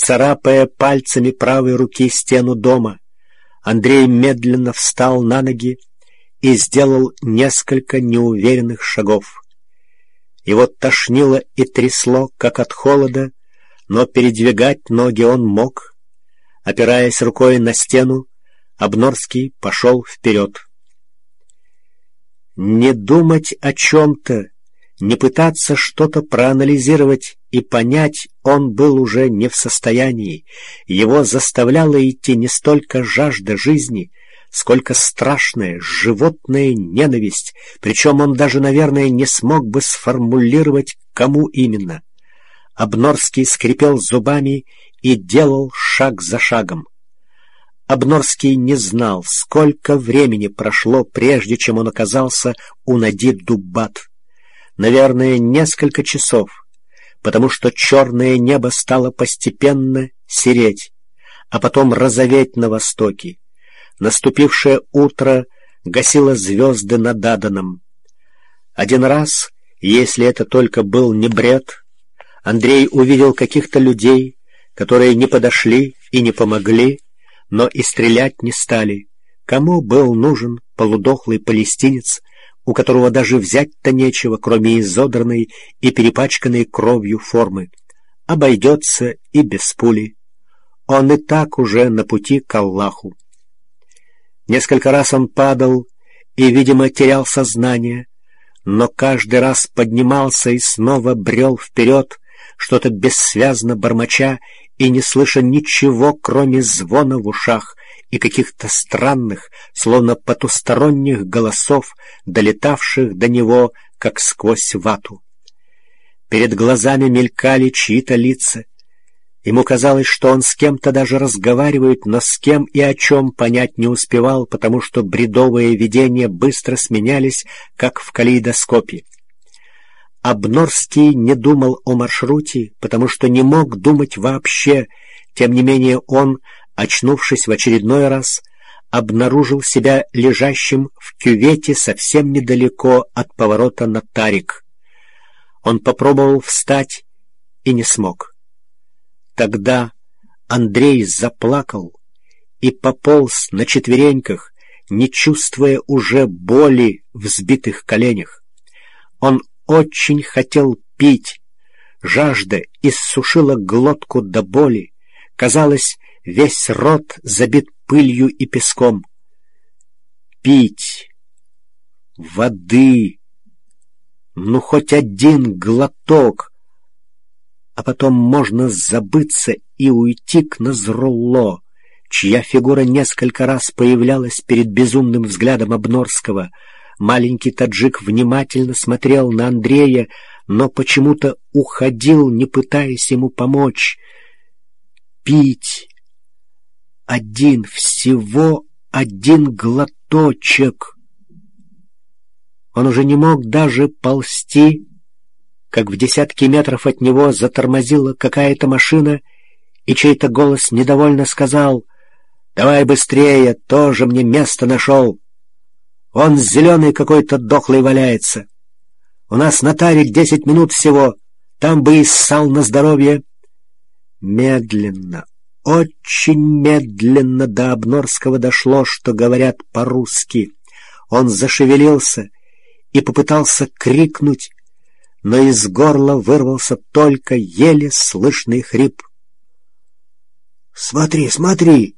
царапая пальцами правой руки стену дома, Андрей медленно встал на ноги и сделал несколько неуверенных шагов. Его тошнило и трясло, как от холода, но передвигать ноги он мог. Опираясь рукой на стену, Обнорский пошел вперед. Не думать о чем-то, не пытаться что-то проанализировать и понять он был уже не в состоянии. Его заставляла идти не столько жажда жизни, сколько страшная животная ненависть, причем он даже, наверное, не смог бы сформулировать, кому именно. Обнорский скрипел зубами и делал шаг за шагом. Обнорский не знал, сколько времени прошло, прежде чем он оказался у Нади Дуббат. Наверное, несколько часов, потому что черное небо стало постепенно сереть, а потом розоветь на востоке. Наступившее утро гасило звезды над Аданом. Один раз, если это только был не бред, Андрей увидел каких-то людей, которые не подошли и не помогли, но и стрелять не стали. Кому был нужен полудохлый палестинец, у которого даже взять-то нечего, кроме изодранной и перепачканной кровью формы? Обойдется и без пули. Он и так уже на пути к Аллаху. Несколько раз он падал и, видимо, терял сознание, но каждый раз поднимался и снова брел вперед, что-то бессвязно бормоча и не слыша ничего, кроме звона в ушах и каких-то странных, словно потусторонних голосов, долетавших до него, как сквозь вату. Перед глазами мелькали чьи-то лица. Ему казалось, что он с кем-то даже разговаривает, но с кем и о чем понять не успевал, потому что бредовые видения быстро сменялись, как в калейдоскопе. Обнорский не думал о маршруте, потому что не мог думать вообще. Тем не менее он, очнувшись в очередной раз, обнаружил себя лежащим в кювете совсем недалеко от поворота на Тарик. Он попробовал встать и не смог. Тогда Андрей заплакал и пополз на четвереньках, не чувствуя уже боли в сбитых коленях. Он очень хотел пить. Жажда иссушила глотку до боли. Казалось, весь рот забит пылью и песком. Пить воды, ну хоть один глоток, а потом можно забыться и уйти к Назрулло, чья фигура несколько раз появлялась перед безумным взглядом Обнорского. Маленький таджик внимательно смотрел на Андрея, но почему-то уходил, не пытаясь ему помочь. Пить всего один глоточек. Он уже не мог даже ползти, как в десятке метров от него затормозила какая-то машина, и чей-то голос недовольно сказал: «Давай быстрее, тоже мне место нашел. Он зеленый какой-то дохлый валяется. У нас на Тарик 10 минут всего, там бы и ссал на здоровье». Медленно, очень медленно до Обнорского дошло, что говорят по-русски. Он зашевелился и попытался крикнуть, но из горла вырвался только еле слышный хрип. «Смотри, смотри!